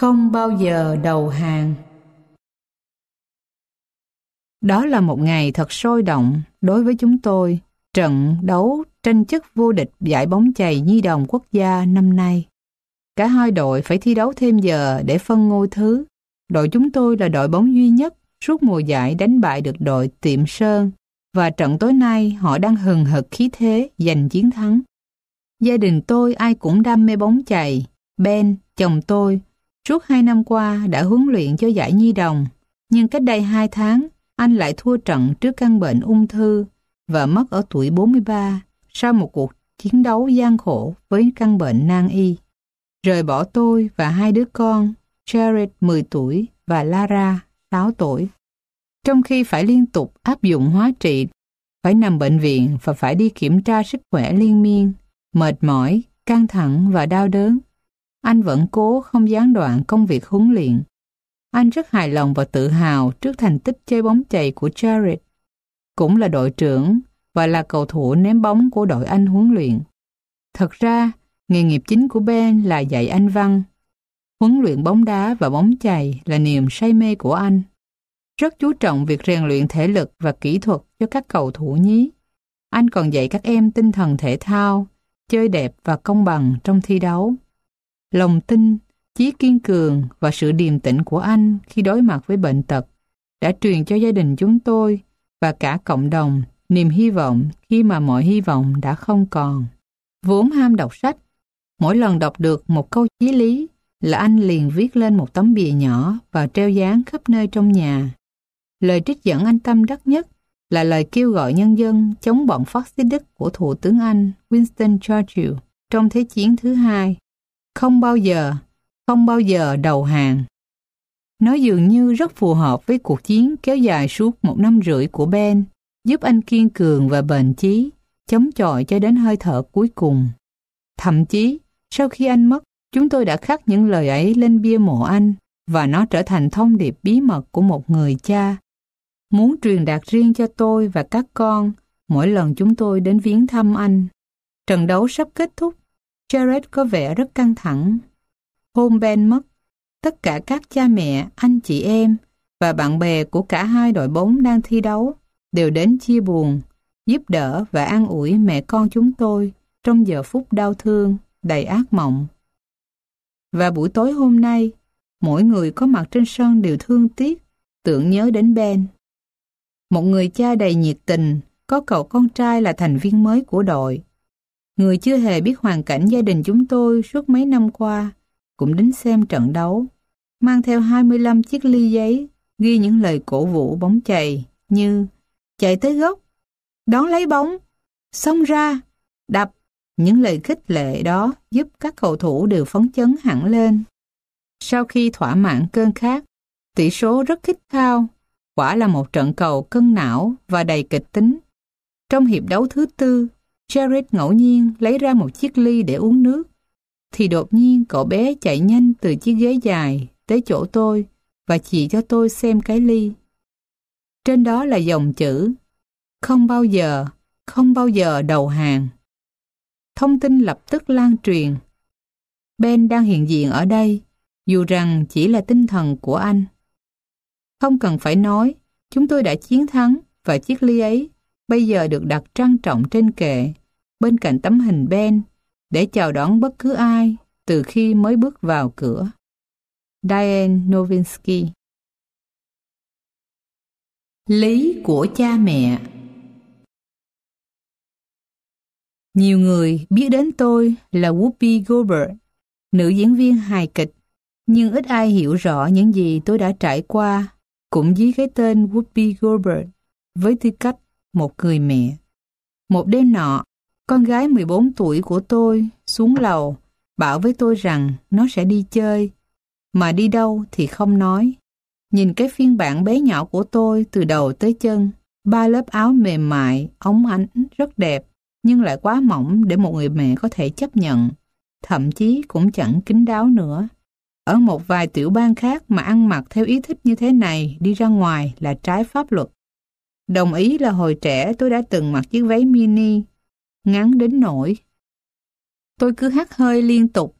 Không bao giờ đầu hàng. Đó là một ngày thật sôi động đối với chúng tôi. Trận đấu tranh chức vô địch giải bóng chày nhi đồng quốc gia năm nay. Cả hai đội phải thi đấu thêm giờ để phân ngôi thứ. Đội chúng tôi là đội bóng duy nhất suốt mùa giải đánh bại được đội Tiệm Sơn, và trận tối nay họ đang hừng hực khí thế giành chiến thắng. Gia đình tôi ai cũng đam mê bóng chày. Ben, chồng tôi, suốt 2 năm qua đã huấn luyện cho giải nhi đồng, nhưng cách đây 2 tháng, anh lại thua trận trước căn bệnh ung thư và mất ở tuổi 43 sau một cuộc chiến đấu gian khổ với căn bệnh nan y. Rời bỏ tôi và 2 đứa con, Jared 10 tuổi và Lara 6 tuổi. Trong khi phải liên tục áp dụng hóa trị, phải nằm bệnh viện và phải đi kiểm tra sức khỏe liên miên, mệt mỏi, căng thẳng và đau đớn, anh vẫn cố không gián đoạn công việc huấn luyện. Anh rất hài lòng và tự hào trước thành tích chơi bóng chày của Jared, cũng là đội trưởng và là cầu thủ ném bóng của đội anh huấn luyện. Thật ra, nghề nghiệp chính của Ben là dạy Anh văn. Huấn luyện bóng đá và bóng chày là niềm say mê của anh. Rất chú trọng việc rèn luyện thể lực và kỹ thuật cho các cầu thủ nhí. Anh còn dạy các em tinh thần thể thao, chơi đẹp và công bằng trong thi đấu. Lòng tin, chí kiên cường và sự điềm tĩnh của anh khi đối mặt với bệnh tật đã truyền cho gia đình chúng tôi và cả cộng đồng niềm hy vọng khi mà mọi hy vọng đã không còn. Vốn ham đọc sách, mỗi lần đọc được một câu chí lý là anh liền viết lên một tấm bìa nhỏ và treo dán khắp nơi trong nhà. Lời trích dẫn anh tâm đắc nhất là lời kêu gọi nhân dân chống bọn phát xít Đức của Thủ tướng Anh Winston Churchill trong Thế chiến thứ hai. Không bao giờ đầu hàng. Nó dường như rất phù hợp với cuộc chiến kéo dài suốt 1 năm rưỡi của Ben, giúp anh kiên cường và bền chí, chống chọi cho đến hơi thở cuối cùng. Thậm chí, sau khi anh mất, chúng tôi đã khắc những lời ấy lên bia mộ anh, và nó trở thành thông điệp bí mật của một người cha, muốn truyền đạt riêng cho tôi và các con mỗi lần chúng tôi đến viếng thăm anh. Trận đấu sắp kết thúc, Jared có vẻ rất căng thẳng. Hôm Ben mất, tất cả các cha mẹ, anh chị em và bạn bè của cả hai đội bóng đang thi đấu đều đến chia buồn, giúp đỡ và an ủi mẹ con chúng tôi trong giờ phút đau thương, đầy ác mộng. Và buổi tối hôm nay, mỗi người có mặt trên sân đều thương tiếc, tưởng nhớ đến Ben. Một người cha đầy nhiệt tình, có cậu con trai là thành viên mới của đội. Người chưa hề biết hoàn cảnh gia đình chúng tôi suốt mấy năm qua, cũng đến xem trận đấu, mang theo 25 chiếc ly giấy, ghi những lời cổ vũ bóng chày như chạy tới góc, đón lấy bóng, xông ra, đập. Những lời khích lệ đó giúp các cầu thủ đều phấn chấn hẳn lên. Sau khi thỏa mãn cơn khát, tỷ số rất khích khao, quả là một trận cầu cân não và đầy kịch tính. Trong hiệp đấu thứ 4, Jared ngẫu nhiên lấy ra một chiếc ly để uống nước, thì đột nhiên cậu bé chạy nhanh từ chiếc ghế dài tới chỗ tôi và chỉ cho tôi xem cái ly. Trên đó là dòng chữ không bao giờ đầu hàng. Thông tin lập tức lan truyền. Ben đang hiện diện ở đây, dù rằng chỉ là tinh thần của anh. Không cần phải nói, chúng tôi đã chiến thắng và chiếc ly ấy bây giờ được đặt trang trọng trên kệ, bên cạnh tấm hình Ben, để chào đón bất cứ ai từ khi mới bước vào cửa. Diane Nowitzki. Lý của cha mẹ. Nhiều người biết đến tôi là Whoopi Goldberg, nữ diễn viên hài kịch, nhưng ít ai hiểu rõ những gì tôi đã trải qua cũng dưới cái tên Whoopi Goldberg với tư cách một người mẹ. Một đêm nọ, con gái 14 tuổi của tôi xuống lầu bảo với tôi rằng nó sẽ đi chơi, mà đi đâu thì không nói. Nhìn cái phiên bản bé nhỏ của tôi từ đầu tới chân, 3 lớp áo mềm mại, óng ánh, rất đẹp, nhưng lại quá mỏng để một người mẹ có thể chấp nhận, thậm chí cũng chẳng kín đáo nữa. Ở một vài tiểu bang khác mà ăn mặc theo ý thích như thế này đi ra ngoài là trái pháp luật. Đồng ý là hồi trẻ tôi đã từng mặc chiếc váy mini, ngắn đến nỗi tôi cứ hắt hơi liên tục,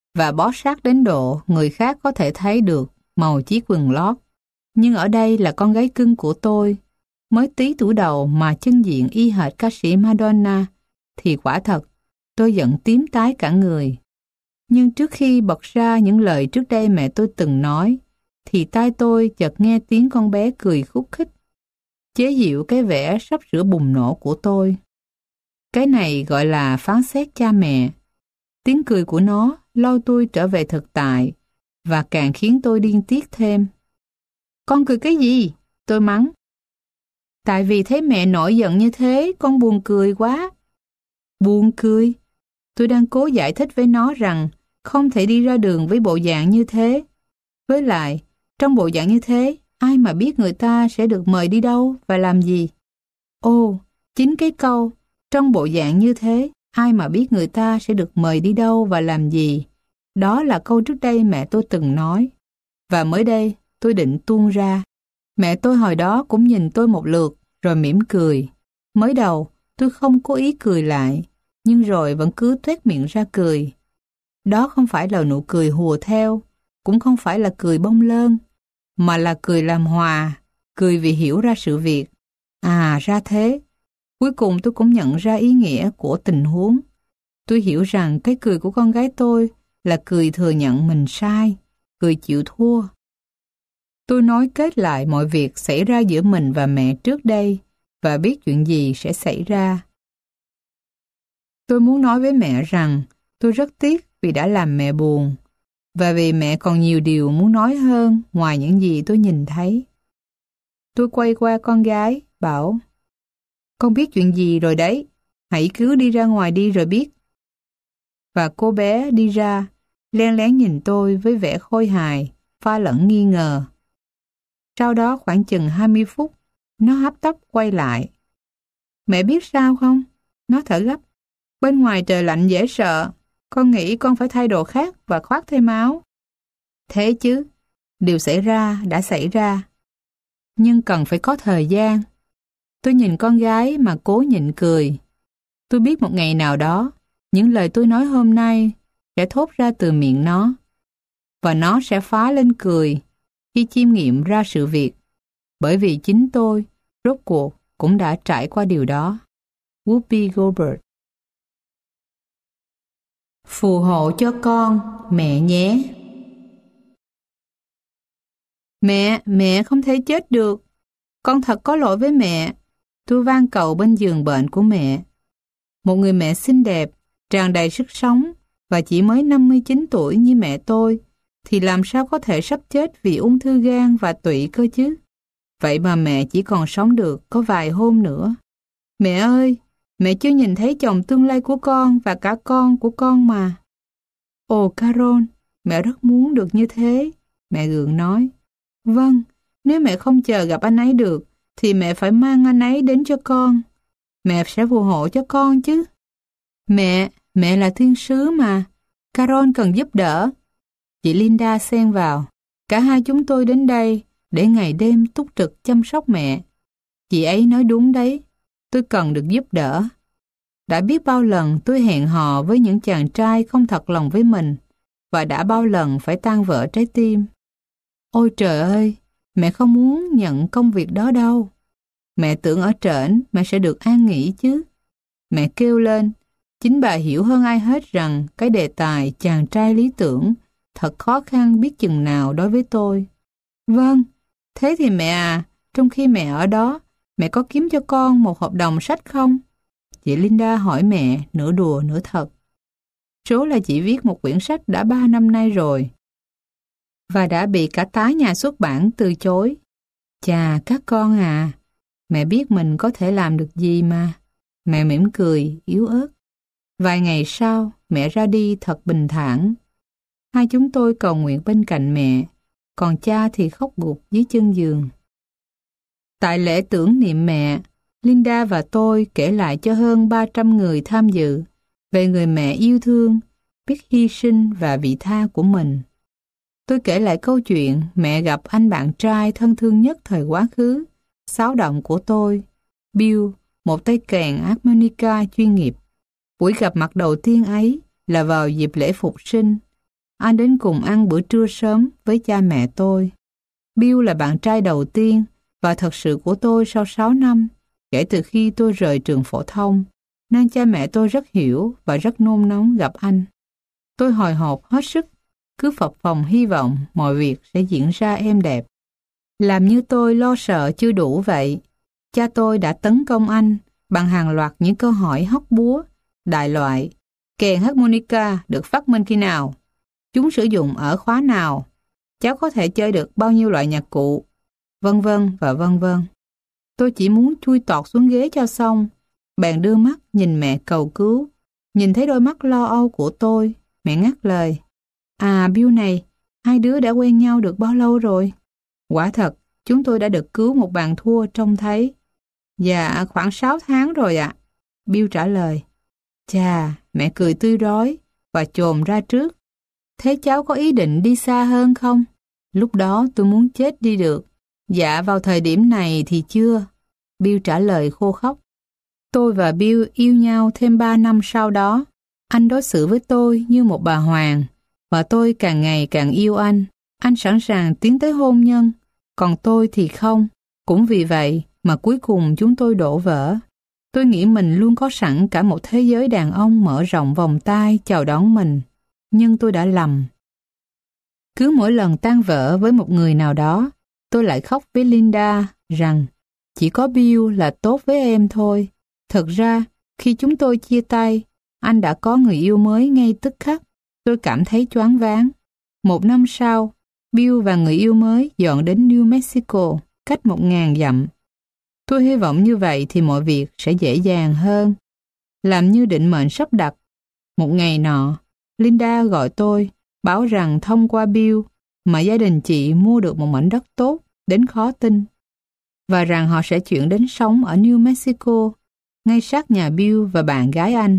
và bó sát đến độ người khác có thể thấy được màu chiếc quần lót. Nhưng ở đây là con gái cưng của tôi, mới tí tuổi đầu mà chân diện y hệt ca sĩ Madonna, thì quả thật, tôi giận tím tái cả người. Nhưng trước khi bật ra những lời trước đây mẹ tôi từng nói, thì tai tôi chợt nghe tiếng con bé cười khúc khích, chế giễu cái vẻ sắp sửa bùng nổ của tôi. Cái này gọi là phán xét cha mẹ. Tiếng cười của nó lôi tôi trở về thực tại và càng khiến tôi điên tiết thêm. Con cười cái gì? Tôi mắng. Tại vì thấy mẹ nổi giận như thế, con buồn cười quá. Buồn cười? Tôi đang cố giải thích với nó rằng không thể đi ra đường với bộ dạng như thế. Với lại, trong bộ dạng như thế, ai mà biết người ta sẽ được mời đi đâu và làm gì? Ồ, chính cái câu, trong bộ dạng như thế, ai mà biết người ta sẽ được mời đi đâu và làm gì? Đó là câu trước đây mẹ tôi từng nói. Và mới đây, tôi định tuôn ra. Mẹ tôi hồi đó cũng nhìn tôi một lượt, rồi mỉm cười. Mới đầu, tôi không cố ý cười lại, nhưng rồi vẫn cứ toét miệng ra cười. Đó không phải là nụ cười hùa theo, cũng không phải là cười bông lơn, mà là cười làm hòa, cười vì hiểu ra sự việc. À, ra thế. Cuối cùng tôi cũng nhận ra ý nghĩa của tình huống. Tôi hiểu rằng cái cười của con gái tôi là cười thừa nhận mình sai, cười chịu thua. Tôi nói kết lại mọi việc xảy ra giữa mình và mẹ trước đây và biết chuyện gì sẽ xảy ra. Tôi muốn nói với mẹ rằng tôi rất tiếc vì đã làm mẹ buồn và vì mẹ còn nhiều điều muốn nói hơn ngoài những gì tôi nhìn thấy. Tôi quay qua con gái, bảo: Con biết chuyện gì rồi đấy, hãy cứ đi ra ngoài đi rồi biết. Và cô bé đi ra, len lén nhìn tôi với vẻ khôi hài, pha lẫn nghi ngờ. Sau đó khoảng chừng 20 phút, nó hấp tấp quay lại. Mẹ biết sao không? Nó thở gấp. Bên ngoài trời lạnh dễ sợ, con nghĩ con phải thay đồ khác và khoác thêm áo. Thế chứ, điều xảy ra đã xảy ra. Nhưng cần phải có thời gian. Tôi nhìn con gái mà cố nhịn cười. Tôi biết một ngày nào đó, những lời tôi nói hôm nay sẽ thốt ra từ miệng nó. Và nó sẽ phá lên cười khi chiêm nghiệm ra sự việc. Bởi vì chính tôi, rốt cuộc, cũng đã trải qua điều đó. Whoopi Goldberg. Phù hộ cho con, mẹ nhé. Mẹ không thể chết được. Con thật có lỗi với mẹ. Tôi van cầu bên giường bệnh của mẹ. Một người mẹ xinh đẹp, tràn đầy sức sống và chỉ mới 59 tuổi như mẹ tôi, thì làm sao có thể sắp chết vì ung thư gan và tụy cơ chứ? Vậy mà mẹ chỉ còn sống được có vài hôm nữa. Mẹ ơi, mẹ chưa nhìn thấy chồng tương lai của con và cả con của con mà. Ồ Carol, mẹ rất muốn được như thế, mẹ gượng nói. Vâng, nếu mẹ không chờ gặp anh ấy được, thì mẹ phải mang anh ấy đến cho con. Mẹ sẽ phù hộ cho con chứ. Mẹ là thiên sứ mà. Carol cần giúp đỡ. Chị Linda xen vào. Cả hai chúng tôi đến đây để ngày đêm túc trực chăm sóc mẹ. Chị ấy nói đúng đấy. Tôi cần được giúp đỡ. Đã biết bao lần tôi hẹn hò với những chàng trai không thật lòng với mình và đã bao lần phải tan vỡ trái tim. Ôi trời ơi, mẹ không muốn nhận công việc đó đâu. Mẹ tưởng ở trển mẹ sẽ được an nghỉ chứ. Mẹ kêu lên. Chính bà hiểu hơn ai hết rằng cái đề tài chàng trai lý tưởng thật khó khăn biết chừng nào đối với tôi. Vâng, thế thì mẹ à, trong khi mẹ ở đó, mẹ có kiếm cho con một hợp đồng sách không? Chị Linda hỏi mẹ, nửa đùa nửa thật. Số là chị viết một quyển sách đã 3 năm nay rồi và đã bị cả tá nhà xuất bản từ chối. Chà, các con à, mẹ biết mình có thể làm được gì mà. Mẹ mỉm cười, yếu ớt. Vài ngày sau, mẹ ra đi thật bình thản. Hai chúng tôi cầu nguyện bên cạnh mẹ, còn cha thì khóc gục dưới chân giường. Tại lễ tưởng niệm mẹ, Linda và tôi kể lại cho hơn 300 người tham dự về người mẹ yêu thương, biết hy sinh và vị tha của mình. Tôi kể lại câu chuyện mẹ gặp anh bạn trai thân thương nhất thời quá khứ, xáo động của tôi, Bill, một tay kèn harmonica chuyên nghiệp. Buổi gặp mặt đầu tiên ấy là vào dịp lễ phục sinh. anh đến cùng ăn bữa trưa sớm với cha mẹ tôi. Bill là bạn trai đầu tiên và thật sự của tôi sau 6 năm kể từ khi tôi rời trường phổ thông, nên cha mẹ tôi rất hiểu và rất nôn nóng gặp anh. Tôi hồi hộp hết sức, cứ phập phồng hy vọng mọi việc sẽ diễn ra êm đẹp. Làm như tôi lo sợ chưa đủ vậy, cha tôi đã tấn công anh bằng hàng loạt những câu hỏi hóc búa, đại loại. Kèn harmonica được phát minh khi nào? Chúng sử dụng ở khóa nào? Cháu có thể chơi được bao nhiêu loại nhạc cụ? Vân vân và vân vân. Tôi chỉ muốn chui tọt xuống ghế cho xong, bèn đưa mắt nhìn mẹ cầu cứu. Nhìn thấy đôi mắt lo âu của tôi, mẹ ngắt lời. À Bill này, hai đứa đã quen nhau được bao lâu rồi? Quả thật, chúng tôi đã được cứu một bàn thua trông thấy. Dạ, khoảng 6 tháng rồi ạ. Bill trả lời. Chà, mẹ cười tươi rói và chồm ra trước. Thế cháu có ý định đi xa hơn không? Lúc đó tôi muốn chết đi được. Dạ, vào thời điểm này thì chưa. Bill trả lời khô khóc. Tôi và Bill yêu nhau thêm 3 năm sau đó. Anh đối xử với tôi như một bà hoàng, và tôi càng ngày càng yêu anh. Anh sẵn sàng tiến tới hôn nhân, còn tôi thì không. Cũng vì vậy mà cuối cùng chúng tôi đổ vỡ. Tôi nghĩ mình luôn có sẵn cả một thế giới đàn ông mở rộng vòng tay chào đón mình. Nhưng tôi đã lầm. Cứ mỗi lần tan vỡ với một người nào đó, tôi lại khóc với Linda rằng chỉ có Bill là tốt với em thôi. Thật ra, khi chúng tôi chia tay, anh đã có người yêu mới ngay tức khắc. Tôi cảm thấy choáng váng. 1 năm sau, Bill và người yêu mới dọn đến New Mexico, cách 1.000 dặm. Tôi hy vọng như vậy thì mọi việc sẽ dễ dàng hơn. Làm như định mệnh sắp đặt. Một ngày nọ, Linda gọi tôi, báo rằng thông qua Bill mà gia đình chị mua được một mảnh đất tốt đến khó tin, và rằng họ sẽ chuyển đến sống ở New Mexico, ngay sát nhà Bill và bạn gái anh.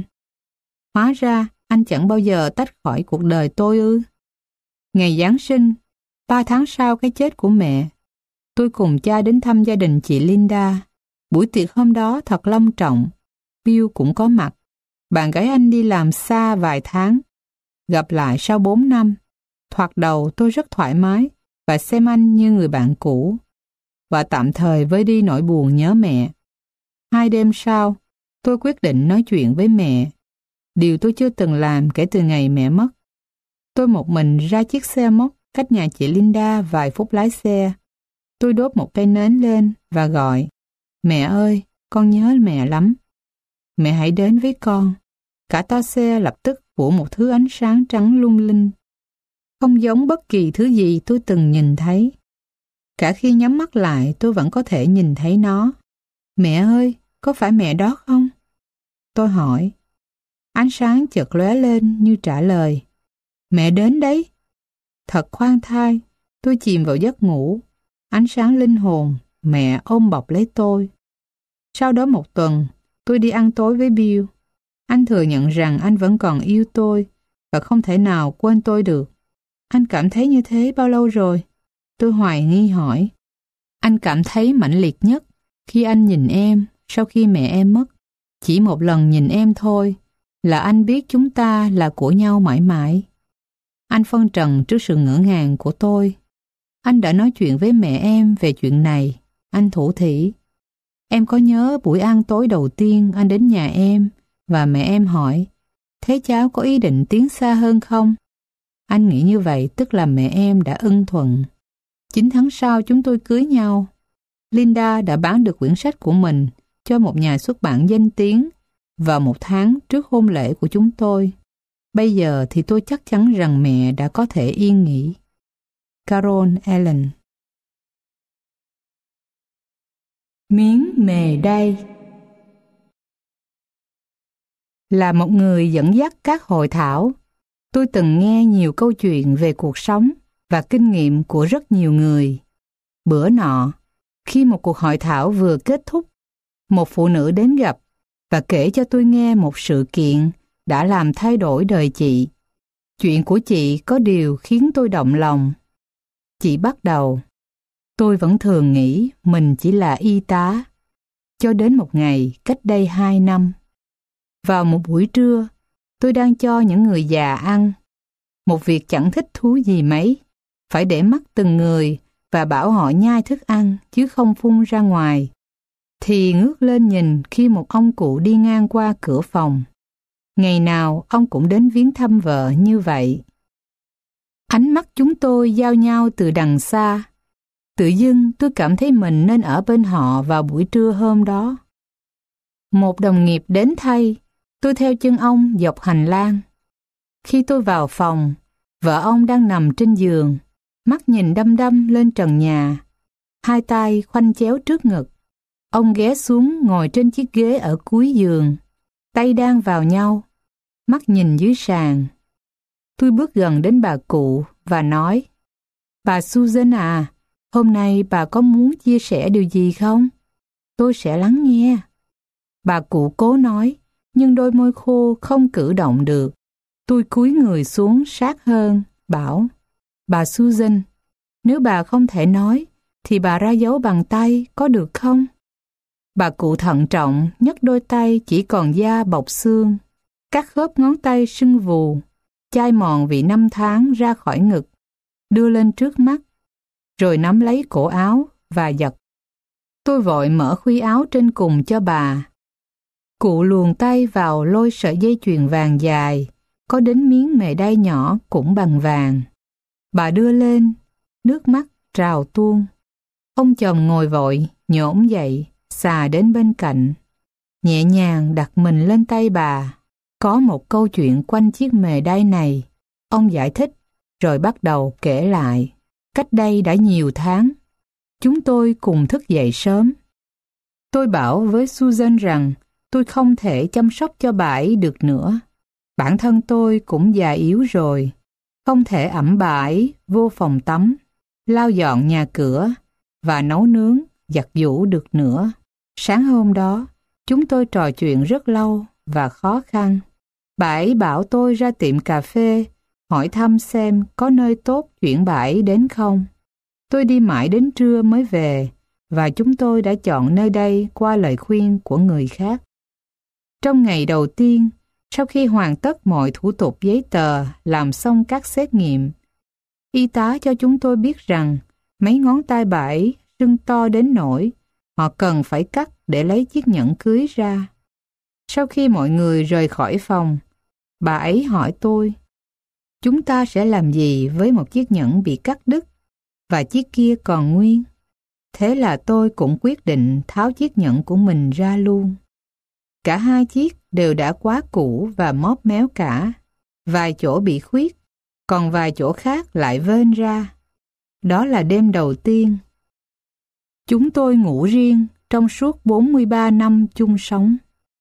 Hóa ra, anh chẳng bao giờ tách khỏi cuộc đời tôi ư. Ngày Giáng sinh, 3 tháng sau cái chết của mẹ, tôi cùng cha đến thăm gia đình chị Linda. Buổi tiệc hôm đó thật long trọng. Bill cũng có mặt. Bạn gái anh đi làm xa vài tháng. Gặp lại sau 4 năm. Thoạt đầu tôi rất thoải mái và xem anh như người bạn cũ, và tạm thời vơi đi nỗi buồn nhớ mẹ. 2 đêm sau, tôi quyết định nói chuyện với mẹ. Điều tôi chưa từng làm kể từ ngày mẹ mất. Tôi một mình ra chiếc xe mốc cách nhà chị Linda vài phút lái xe. Tôi đốt một cây nến lên và gọi. Mẹ ơi, con nhớ mẹ lắm. Mẹ hãy đến với con. Cả toa xe lập tức phủ một thứ ánh sáng trắng lung linh, không giống bất kỳ thứ gì tôi từng nhìn thấy. Cả khi nhắm mắt lại tôi vẫn có thể nhìn thấy nó. Mẹ ơi, có phải mẹ đó không? Tôi hỏi. Ánh sáng chợt lóe lên như trả lời. Mẹ đến đấy. Thật khoan thai, tôi chìm vào giấc ngủ. Ánh sáng linh hồn, mẹ ôm bọc lấy tôi. Sau đó 1 tuần, tôi đi ăn tối với Bill. Anh thừa nhận rằng anh vẫn còn yêu tôi và không thể nào quên tôi được. Anh cảm thấy như thế bao lâu rồi? Tôi hoài nghi hỏi. Anh cảm thấy mãnh liệt nhất khi anh nhìn em sau khi mẹ em mất. Chỉ một lần nhìn em thôi là anh biết chúng ta là của nhau mãi mãi. Anh phân trần trước sự ngỡ ngàng của tôi. Anh đã nói chuyện với mẹ em về chuyện này. Anh thủ thỉ. Em có nhớ buổi ăn tối đầu tiên anh đến nhà em và mẹ em hỏi, thế cháu có ý định tiến xa hơn không? Anh nghĩ như vậy tức là mẹ em đã ưng thuận. 9 tháng sau chúng tôi cưới nhau. Linda đã bán được quyển sách của mình cho một nhà xuất bản danh tiếng vào 1 tháng trước hôn lễ của chúng tôi. Bây giờ thì tôi chắc chắn rằng mẹ đã có thể yên nghỉ. Carol Allen. Miếng mề đay. Là một người dẫn dắt các hội thảo, tôi từng nghe nhiều câu chuyện về cuộc sống và kinh nghiệm của rất nhiều người. Bữa nọ, khi một cuộc hội thảo vừa kết thúc, một phụ nữ đến gặp và kể cho tôi nghe một sự kiện đã làm thay đổi đời chị. Chuyện của chị có điều khiến tôi động lòng. Chị bắt đầu, tôi vẫn thường nghĩ mình chỉ là y tá. Cho đến một ngày cách đây 2 năm. Vào một buổi trưa, tôi đang cho những người già ăn. một việc chẳng thích thú gì mấy, phải để mắt từng người và bảo họ nhai thức ăn chứ không phun ra ngoài. Thì ngước lên nhìn khi một ông cụ đi ngang qua cửa phòng. Ngày nào ông cũng đến viếng thăm vợ như vậy. Ánh mắt chúng tôi giao nhau từ đằng xa. Tự dưng tôi cảm thấy mình nên ở bên họ vào buổi trưa hôm đó. Một đồng nghiệp đến thay, tôi theo chân ông dọc hành lang. Khi tôi vào phòng, vợ ông đang nằm trên giường, mắt nhìn đăm đăm lên trần nhà, hai tay khoanh chéo trước ngực. Ông ghé xuống ngồi trên chiếc ghế ở cuối giường, tay đan vào nhau, mắt nhìn dưới sàn. Tôi bước gần đến bà cụ và nói, bà Susan à, hôm nay bà có muốn chia sẻ điều gì không? Tôi sẽ lắng nghe. Bà cụ cố nói, nhưng đôi môi khô không cử động được. Tôi cúi người xuống sát hơn, bảo, bà Susan, nếu bà không thể nói, thì bà ra dấu bằng tay có được không? Bà cụ thận trọng nhấc đôi tay chỉ còn da bọc xương, các khớp ngón tay sưng vù, chai mòn vì năm tháng ra khỏi ngực, đưa lên trước mắt, rồi nắm lấy cổ áo và giật. Tôi vội mở khuy áo trên cùng cho bà. Cụ luồn tay vào lôi sợi dây chuyền vàng dài, có đến miếng mề đay nhỏ cũng bằng vàng. Bà đưa lên, nước mắt trào tuôn. Ông chồng ngồi vội, nhổm dậy, xà đến bên cạnh, nhẹ nhàng đặt mình lên tay bà. Có một câu chuyện quanh chiếc mề đay này, ông giải thích, rồi bắt đầu kể lại. Cách đây đã nhiều tháng, chúng tôi cùng thức dậy sớm. Tôi bảo với Susan rằng tôi không thể chăm sóc cho bà ấy được nữa. Bản thân tôi cũng già yếu rồi, không thể ẵm bà ấy vô phòng tắm, lau dọn nhà cửa và nấu nướng, giặt giũ được nữa. Sáng hôm đó, chúng tôi trò chuyện rất lâu và khó khăn. Bà ấy bảo tôi ra tiệm cà phê, hỏi thăm xem có nơi tốt chuyển bà ấy đến không. Tôi đi mãi đến trưa mới về, và chúng tôi đã chọn nơi đây qua lời khuyên của người khác. Trong ngày đầu tiên, sau khi hoàn tất mọi thủ tục giấy tờ, làm xong các xét nghiệm, y tá cho chúng tôi biết rằng mấy ngón tay bà ấy sưng to đến nỗi họ cần phải cắt để lấy chiếc nhẫn cưới ra. Sau khi mọi người rời khỏi phòng, bà ấy hỏi tôi, chúng ta sẽ làm gì với một chiếc nhẫn bị cắt đứt và chiếc kia còn nguyên? Thế là tôi cũng quyết định tháo chiếc nhẫn của mình ra luôn. Cả hai chiếc đều đã quá cũ và móp méo cả, vài chỗ bị khuyết, còn vài chỗ khác lại vênh ra. Đó là đêm đầu tiên. Chúng tôi ngủ riêng trong suốt 43 năm chung sống.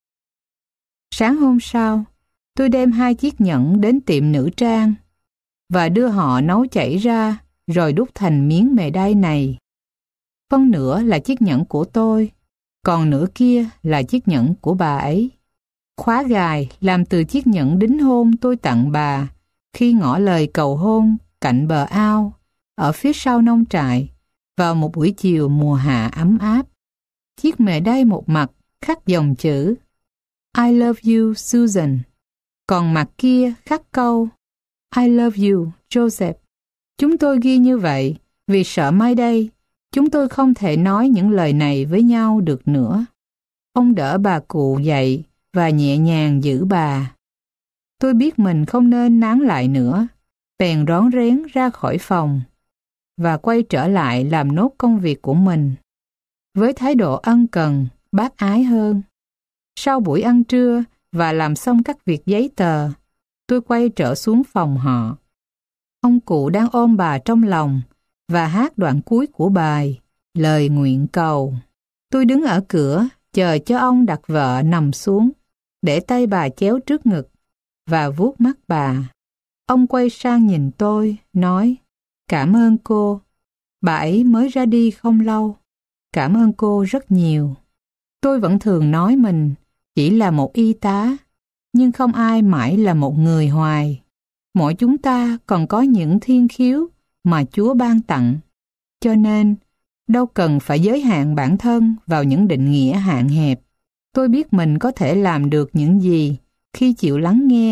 Sáng hôm sau, tôi đem hai chiếc nhẫn đến tiệm nữ trang và đưa họ nấu chảy ra rồi đúc thành miếng mề đay này. Phân nửa là chiếc nhẫn của tôi, còn nửa kia là chiếc nhẫn của bà ấy. Khóa gài làm từ chiếc nhẫn đính hôn tôi tặng bà khi ngỏ lời cầu hôn cạnh bờ ao ở phía sau nông trại vào một buổi chiều mùa hạ ấm áp. Chiếc mề đay một mặt khắc dòng chữ I love you Susan, còn mặt kia khắc câu I love you Joseph. Chúng tôi ghi như vậy vì sợ mai đây chúng tôi không thể nói những lời này với nhau được nữa. Ông đỡ bà cụ dậy và nhẹ nhàng giữ bà. Tôi biết mình không nên nán lại nữa, bèn rón rén ra khỏi phòng và quay trở lại làm nốt công việc của mình với thái độ ân cần, bác ái hơn. Sau buổi ăn trưa và làm xong các việc giấy tờ, tôi quay trở xuống phòng họ. Ông cụ đang ôm bà trong lòng và hát đoạn cuối của bài Lời Nguyện Cầu. Tôi đứng ở cửa chờ cho ông đặt vợ nằm xuống, để tay bà chéo trước ngực và vuốt mắt bà. Ông quay sang nhìn tôi, nói, cảm ơn cô. Bà ấy mới ra đi không lâu. Cảm ơn cô rất nhiều. Tôi vẫn thường nói mình chỉ là một y tá, nhưng không ai mãi là một người hoài. Mỗi chúng ta còn có những thiên khiếu mà Chúa ban tặng. Cho nên, đâu cần phải giới hạn bản thân vào những định nghĩa hạn hẹp. Tôi biết mình có thể làm được những gì khi chịu lắng nghe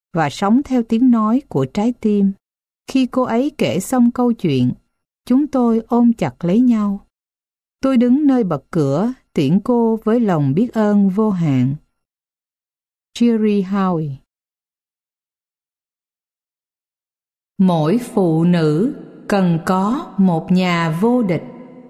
và sống theo tiếng nói của trái tim. Khi cô ấy kể xong câu chuyện, chúng tôi ôm chặt lấy nhau. Tôi đứng nơi bậc cửa tiễn cô với lòng biết ơn vô hạn. Jerry Howie. Mỗi phụ nữ cần có một nhà vô địch.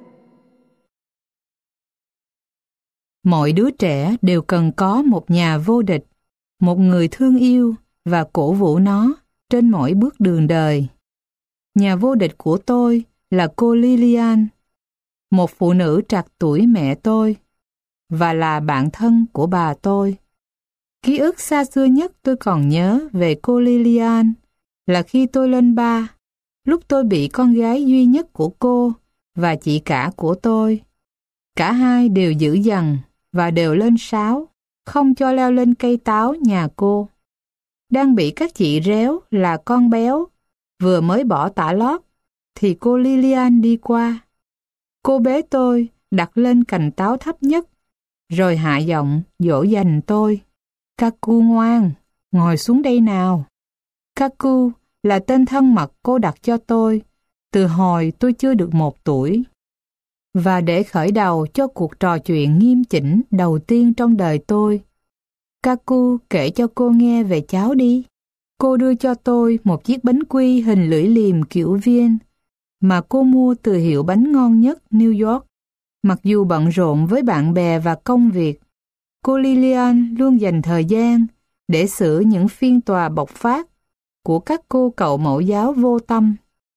Mọi đứa trẻ đều cần có một nhà vô địch, một người thương yêu và cổ vũ nó trên mỗi bước đường đời. Nhà vô địch của tôi là cô Lillian, một phụ nữ trạc tuổi mẹ tôi, và là bạn thân của bà tôi. Ký ức xa xưa nhất tôi còn nhớ về cô Lillian là khi tôi lên 3, lúc tôi bị con gái duy nhất của cô và chị cả của tôi. Cả hai đều dữ dằn và đều lên 6, không cho leo lên cây táo nhà cô. Đang bị các chị réo là con béo, vừa mới bỏ tã lót, thì cô Lillian đi qua. Cô bế tôi đặt lên cành táo thấp nhất, rồi hạ giọng dỗ dành tôi. Kaku ngoan, ngồi xuống đây nào. Kaku là tên thân mật cô đặt cho tôi từ hồi tôi chưa được 1 tuổi. Và để khởi đầu cho cuộc trò chuyện nghiêm chỉnh đầu tiên trong đời tôi, Kaku kể cho cô nghe về cháu đi. Cô đưa cho tôi một chiếc bánh quy hình lưỡi liềm kiểu viên mà cô mua từ hiệu bánh ngon nhất New York. Mặc dù bận rộn với bạn bè và công việc, cô Lillian luôn dành thời gian để xử những phiên tòa bộc phát của các cô cậu mẫu giáo vô tâm.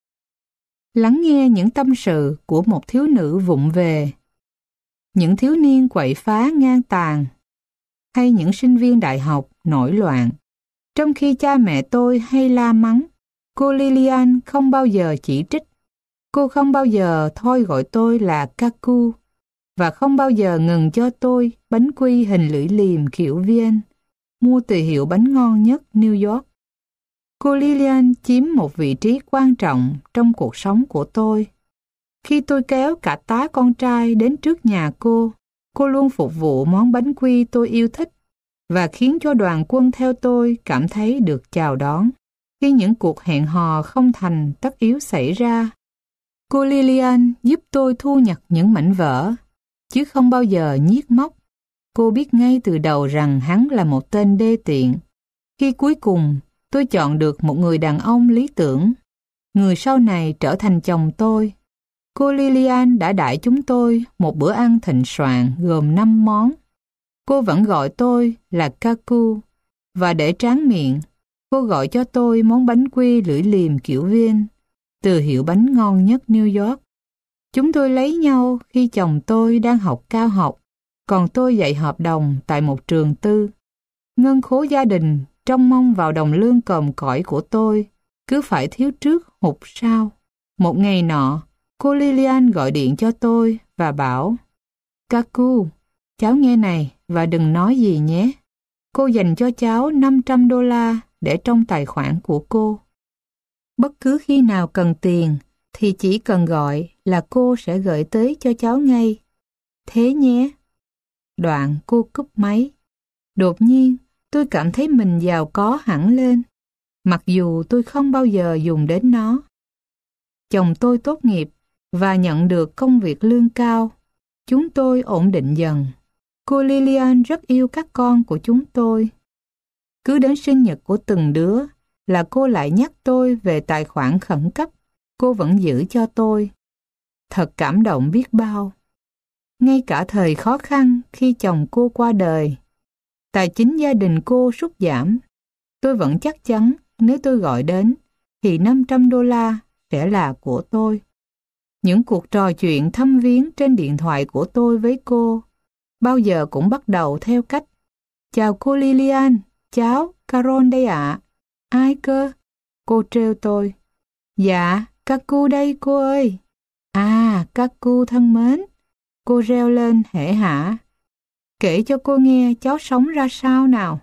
Lắng nghe những tâm sự của một thiếu nữ vụng về, những thiếu niên quậy phá ngang tàn, hay những sinh viên đại học nổi loạn. Trong khi cha mẹ tôi hay la mắng, cô Lillian không bao giờ chỉ trích. Cô không bao giờ thôi gọi tôi là Kaku và không bao giờ ngừng cho tôi bánh quy hình lưỡi liềm kiểu viên mua từ hiệu bánh ngon nhất New York. Cô Lillian chiếm một vị trí quan trọng trong cuộc sống của tôi. Khi tôi kéo cả tá con trai đến trước nhà cô luôn phục vụ món bánh quy tôi yêu thích và khiến cho đoàn quân theo tôi cảm thấy được chào đón. Khi những cuộc hẹn hò không thành tất yếu xảy ra, cô Lillian giúp tôi thu nhặt những mảnh vỡ, chứ không bao giờ nhiếc móc. Cô biết ngay từ đầu rằng hắn là một tên đê tiện. Khi cuối cùng tôi chọn được một người đàn ông lý tưởng, người sau này trở thành chồng tôi, cô Lillian đã đãi chúng tôi một bữa ăn thịnh soạn gồm 5 món. Cô vẫn gọi tôi là Kaku, và để tráng miệng, cô gọi cho tôi món bánh quy lưỡi liềm kiểu viên từ hiệu bánh ngon nhất New York. Chúng tôi lấy nhau khi chồng tôi đang học cao học, còn tôi dạy hợp đồng tại một trường tư. Ngân khố gia đình trông mong vào đồng lương còm cõi của tôi, cứ phải thiếu trước hụt sau. Một ngày nọ, cô Lillian gọi điện cho tôi và bảo: Kaku, cháu nghe này và đừng nói gì nhé. Cô dành cho cháu $500 để trong tài khoản của cô. Bất cứ khi nào cần tiền thì chỉ cần gọi là cô sẽ gửi tới cho cháu ngay. Thế nhé. Đoạn cô cúp máy. Đột nhiên, tôi cảm thấy mình giàu có hẳn lên, mặc dù tôi không bao giờ dùng đến nó. Chồng tôi tốt nghiệp và nhận được công việc lương cao. Chúng tôi ổn định dần. Cô Lillian rất yêu các con của chúng tôi. Cứ đến sinh nhật của từng đứa là cô lại nhắc tôi về tài khoản khẩn cấp cô vẫn giữ cho tôi. Thật cảm động biết bao. Ngay cả thời khó khăn khi chồng cô qua đời, tài chính gia đình cô sút giảm, tôi vẫn chắc chắn nếu tôi gọi đến thì $500 sẽ là của tôi. Những cuộc trò chuyện thăm viếng trên điện thoại của tôi với cô bao giờ cũng bắt đầu theo cách: chào cô Lillian, cháu Carol đây ạ. Ai cơ? Cô trêu tôi. Dạ, Kaku đây cô ơi. À, Kaku thân mến. Cô reo lên hễ hả. Kể cho cô nghe cháu sống ra sao nào.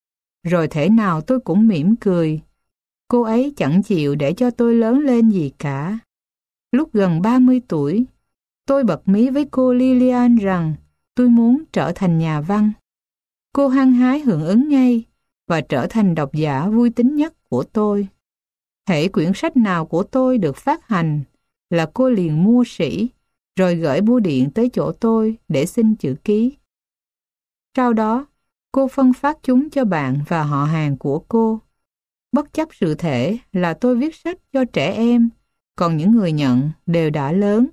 Rồi thể nào tôi cũng mỉm cười. Cô ấy chẳng chịu để cho tôi lớn lên gì cả. Lúc gần 30 tuổi, tôi bật mí với cô Lillian rằng tôi muốn trở thành nhà văn. Cô hăng hái hưởng ứng ngay và trở thành độc giả vui tính nhất của tôi. Hễ quyển sách nào của tôi được phát hành là cô liền mua sỉ, rồi gửi bưu điện tới chỗ tôi để xin chữ ký. Sau đó, cô phân phát chúng cho bạn và họ hàng của cô. Bất chấp sự thể là tôi viết sách cho trẻ em, còn những người nhận đều đã lớn.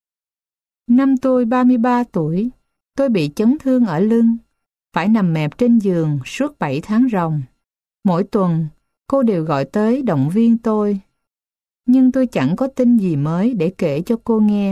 Năm tôi 33 tuổi, tôi bị chấn thương ở lưng, phải nằm mẹp trên giường suốt 7 tháng ròng. Mỗi tuần, cô đều gọi tới động viên tôi. Nhưng tôi chẳng có tin gì mới để kể cho cô nghe.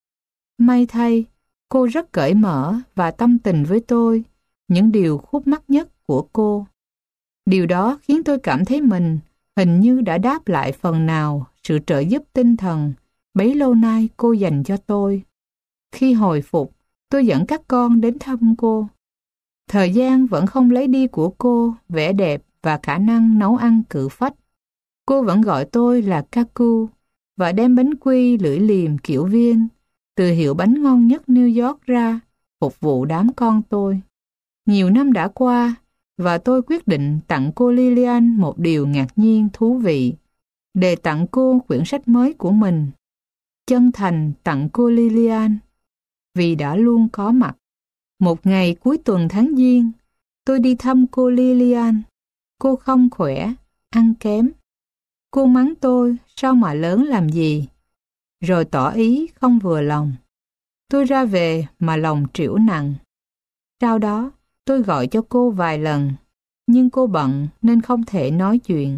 May thay, cô rất cởi mở và tâm tình với tôi, những điều khúc mắc nhất của cô. Điều đó khiến tôi cảm thấy mình hình như đã đáp lại phần nào sự trợ giúp tinh thần bấy lâu nay cô dành cho tôi. Khi hồi phục, tôi dẫn các con đến thăm cô. Thời gian vẫn không lấy đi của cô vẻ đẹp và khả năng nấu ăn cự phách. Cô vẫn gọi tôi là Kaku và đem bánh quy lưỡi liềm kiểu viên, từ hiệu bánh ngon nhất New York ra, phục vụ đám con tôi. Nhiều năm đã qua, và tôi quyết định tặng cô Lillian một điều ngạc nhiên thú vị. Để tặng cô quyển sách mới của mình. Chân thành tặng cô Lillian, vì đã luôn có mặt. Một ngày cuối tuần tháng Giêng, tôi đi thăm cô Lillian. Cô không khỏe, ăn kém. Cô mắng tôi sao mà lớn làm gì, rồi tỏ ý không vừa lòng. Tôi ra về mà lòng trĩu nặng. Sau đó, tôi gọi cho cô vài lần, nhưng cô bận nên không thể nói chuyện.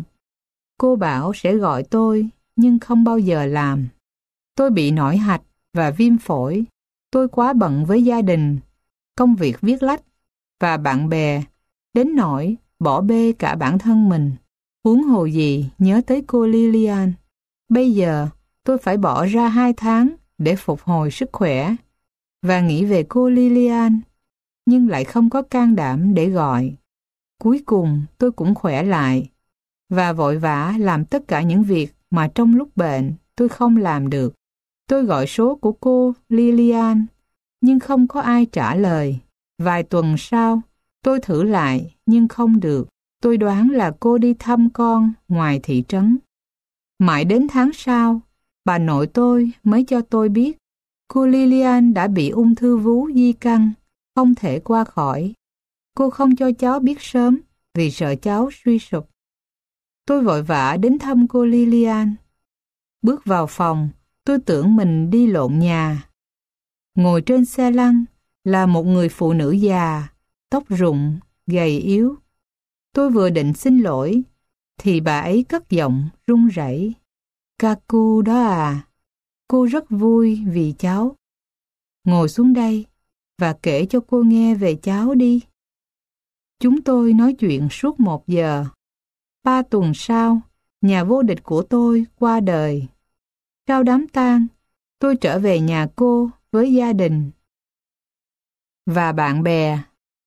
Cô bảo sẽ gọi tôi, nhưng không bao giờ làm. Tôi bị nổi hạch và viêm phổi. Tôi quá bận với gia đình, công việc viết lách và bạn bè, đến nỗi bỏ bê cả bản thân mình. Huống hồ gì nhớ tới cô Lillian. Bây giờ tôi phải bỏ ra 2 tháng để phục hồi sức khỏe và nghĩ về cô Lillian, nhưng lại không có can đảm để gọi. Cuối cùng tôi cũng khỏe lại và vội vã làm tất cả những việc mà trong lúc bệnh tôi không làm được. Tôi gọi số của cô Lillian, nhưng không có ai trả lời. Vài tuần sau, tôi thử lại nhưng không được. Tôi đoán là cô đi thăm con ngoài thị trấn. Mãi đến tháng sau, bà nội tôi mới cho tôi biết cô Lillian đã bị ung thư vú di căn, không thể qua khỏi. Cô không cho cháu biết sớm vì sợ cháu suy sụp. Tôi vội vã đến thăm cô Lillian. Bước vào phòng, tôi tưởng mình đi lộn nhà. Ngồi trên xe lăn là một người phụ nữ già, tóc rụng, gầy yếu. Tôi vừa định xin lỗi, thì bà ấy cất giọng run rẩy. Kaku đó à, cô rất vui vì cháu. Ngồi xuống đây và kể cho cô nghe về cháu đi. Chúng tôi nói chuyện suốt 1 giờ. 3 tuần sau, nhà vô địch của tôi qua đời. Sau đám tang, tôi trở về nhà cô với gia đình và bạn bè.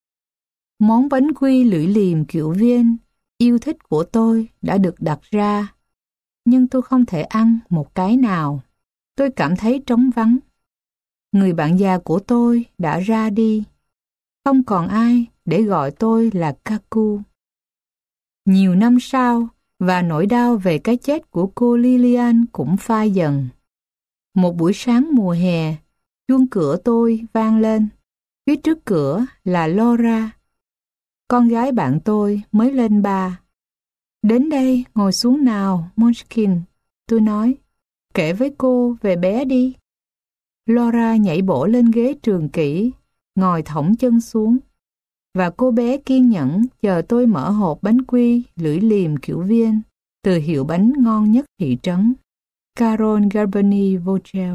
Món bánh quy lưỡi liềm kiểu viên yêu thích của tôi đã được đặt ra, nhưng tôi không thể ăn một cái nào. Tôi cảm thấy trống vắng. Người bạn già của tôi đã ra đi. Không còn ai để gọi tôi là Kaku. Nhiều năm sau, và nỗi đau về cái chết của cô Lillian cũng phai dần. Một buổi sáng mùa hè, chuông cửa tôi vang lên. Phía trước cửa là Laura, con gái bạn tôi mới lên 3. Đến đây ngồi xuống nào, Munchkin, tôi nói. Kể với cô về bé đi. Laura nhảy bổ lên ghế trường kỷ, ngồi thõng chân xuống. Và cô bé kiên nhẫn chờ tôi mở hộp bánh quy lưỡi liềm kiểu viên, từ hiệu bánh ngon nhất thị trấn. Carol Garbani Vochel.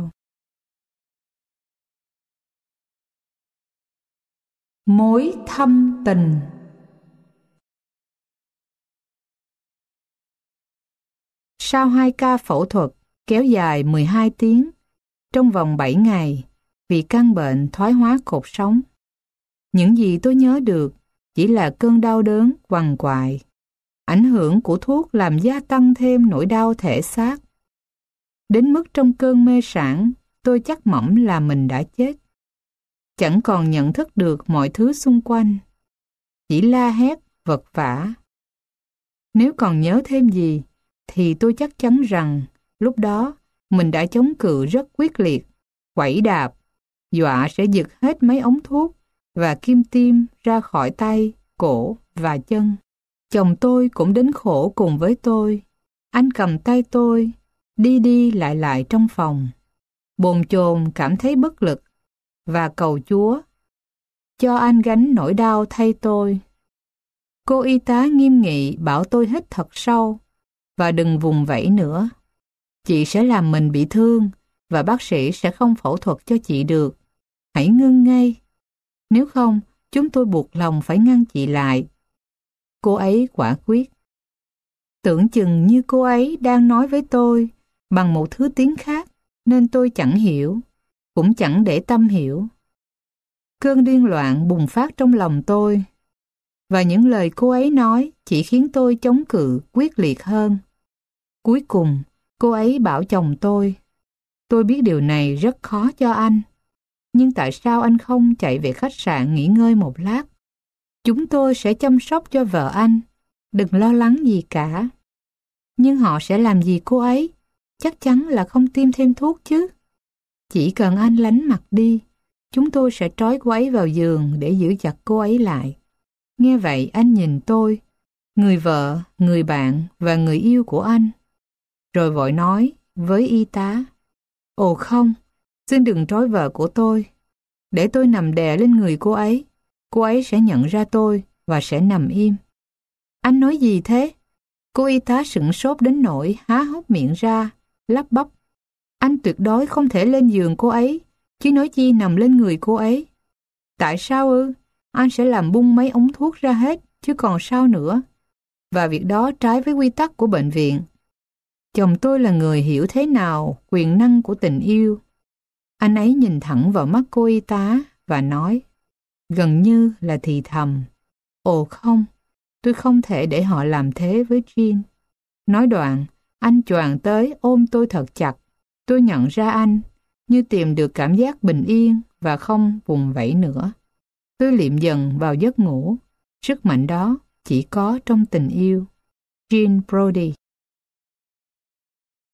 Mối thâm tình. Sau 2 ca phẫu thuật kéo dài 12 tiếng trong vòng 7 ngày vì căn bệnh thoái hóa cột sống, những gì tôi nhớ được chỉ là cơn đau đớn quằn quại. Ảnh hưởng của thuốc làm gia tăng thêm nỗi đau thể xác. Đến mức trong cơn mê sản, tôi chắc mẩm là mình đã chết. Chẳng còn nhận thức được mọi thứ xung quanh. Chỉ la hét, vật vã Nếu còn nhớ thêm gì, thì tôi chắc chắn rằng lúc đó mình đã chống cự rất quyết liệt, quẩy đạp, dọa sẽ giật hết mấy ống thuốc và kim tiêm ra khỏi tay, cổ và chân. Chồng tôi cũng đến khổ cùng với tôi. Anh cầm tay tôi, đi đi lại lại trong phòng, bồn chồn cảm thấy bất lực và cầu Chúa cho anh gánh nỗi đau thay tôi. Cô y tá nghiêm nghị bảo tôi hít thật sâu và đừng vùng vẫy nữa. Chị sẽ làm mình bị thương và bác sĩ sẽ không phẫu thuật cho chị được. Hãy ngưng ngay. Nếu không, chúng tôi buộc lòng phải ngăn chị lại. Cô ấy quả quyết. Tưởng chừng như cô ấy đang nói với tôi bằng một thứ tiếng khác, nên tôi chẳng hiểu, cũng chẳng để tâm hiểu. Cơn điên loạn bùng phát trong lòng tôi, và những lời cô ấy nói chỉ khiến tôi chống cự quyết liệt hơn. Cuối cùng, cô ấy bảo chồng tôi biết điều này rất khó cho anh, nhưng tại sao anh không chạy về khách sạn nghỉ ngơi một lát? Chúng tôi sẽ chăm sóc cho vợ anh, đừng lo lắng gì cả. Nhưng họ sẽ làm gì cô ấy? Chắc chắn là không tiêm thêm thuốc chứ. Chỉ cần anh lánh mặt đi, chúng tôi sẽ trói cô ấy vào giường để giữ chặt cô ấy lại. Nghe vậy anh nhìn tôi, người vợ, người bạn và người yêu của anh, rồi vội nói với y tá: Ồ không, xin đừng trói vợ của tôi. Để tôi nằm đè lên người cô ấy sẽ nhận ra tôi và sẽ nằm im. Anh nói gì thế? Cô y tá sửng sốt đến nỗi há hốc miệng ra, lắp bắp: Anh tuyệt đối không thể lên giường cô ấy, chứ nói chi nằm lên người cô ấy. Tại sao ư? Anh sẽ làm bung mấy ống thuốc ra hết, chứ còn sao nữa. Và việc đó trái với quy tắc của bệnh viện. Chồng tôi là người hiểu thế nào quyền năng của tình yêu. Anh ấy nhìn thẳng vào mắt cô y tá và nói, gần như là thì thầm: Ồ không, tôi không thể để họ làm thế với Jean. Nói đoạn, anh choàng tới ôm tôi thật chặt. Tôi nhận ra anh, như tìm được cảm giác bình yên và không vùng vẫy nữa. Tôi liệm dần vào giấc ngủ. Sức mạnh đó chỉ có trong tình yêu. Jean Brodie.